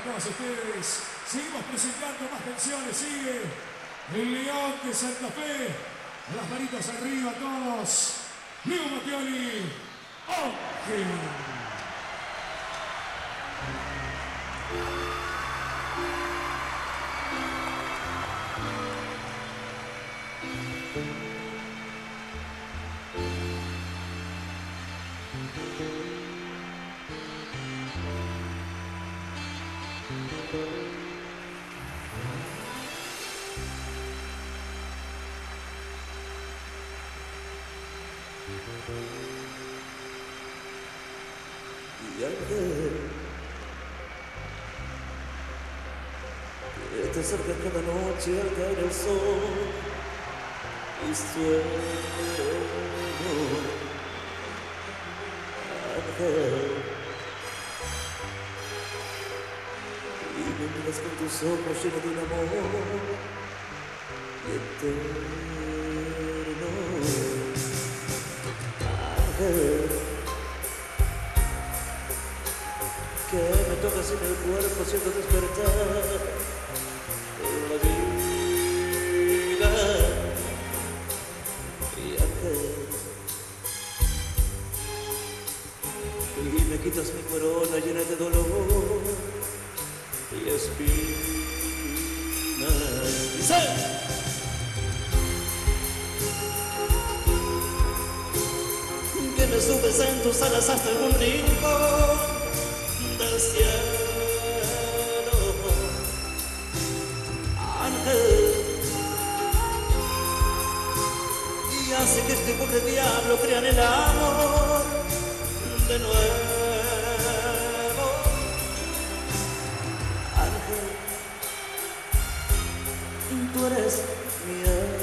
todos ustedes. Seguimos presentando más canciones. Sigue el León de Santa Fe. Las manitas arriba todos. Leo Mattioli. Ángel. Y Ángel, que te acerca cada noche al caer el sol y sueño, Ángel, y me miras con tus ojos llenos de un amor y eterno, Ángel, que me tocas en el cuerpo, siento despertar la vida. Y Ángel, y me quitas mi corona llena de dolor y espinas. ¡Dice! Que me subes en tus alas hasta algún rincón del cielo, Ángel, y hace que este pobre diablo crea en el amor de nuevo, Ángel, tú eres mi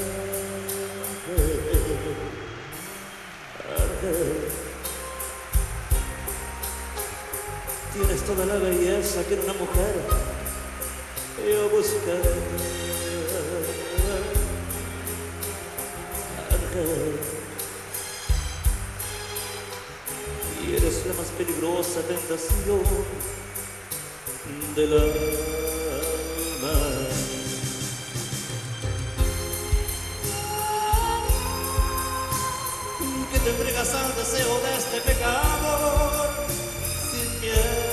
ángel, Ángel. Tienes toda la belleza que en una mujer yo buscaré, Ángel. Y eres la más peligrosa tentación del alma. Que te entregas al deseo de este pecador sin miedo.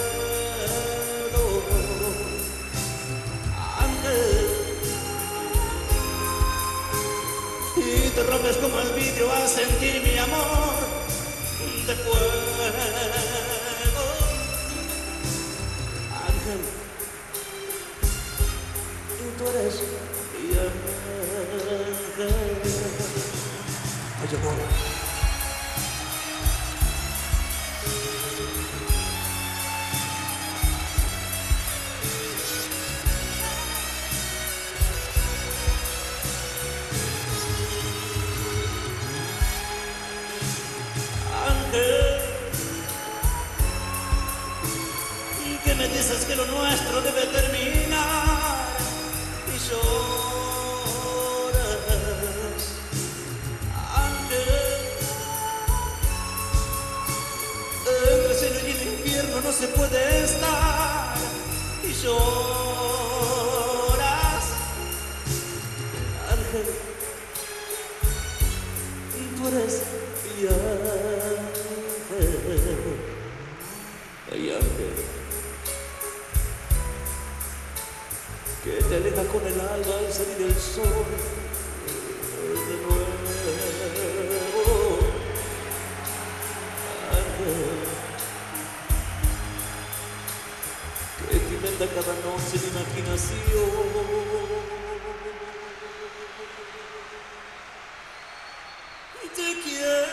Y te rompes como el vidrio al sentir mi amor de fuego, Ángel, tú eres mi ángel. Oye, amor. Que me dices que lo nuestro debe terminar y lloras, Ángel. Entre el cielo y el infierno no se puede estar y lloras, Ángel. Tú eres mi ángel, ay, Ángel, que te aleja con el alba al salir el sol de nuevo, Ángel, que te inventa cada noche de imaginación y te quiero.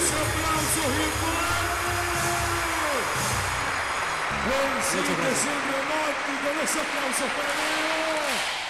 Los aplausos bien fuertes. El cine es un romántico. Los aplausos para Leo.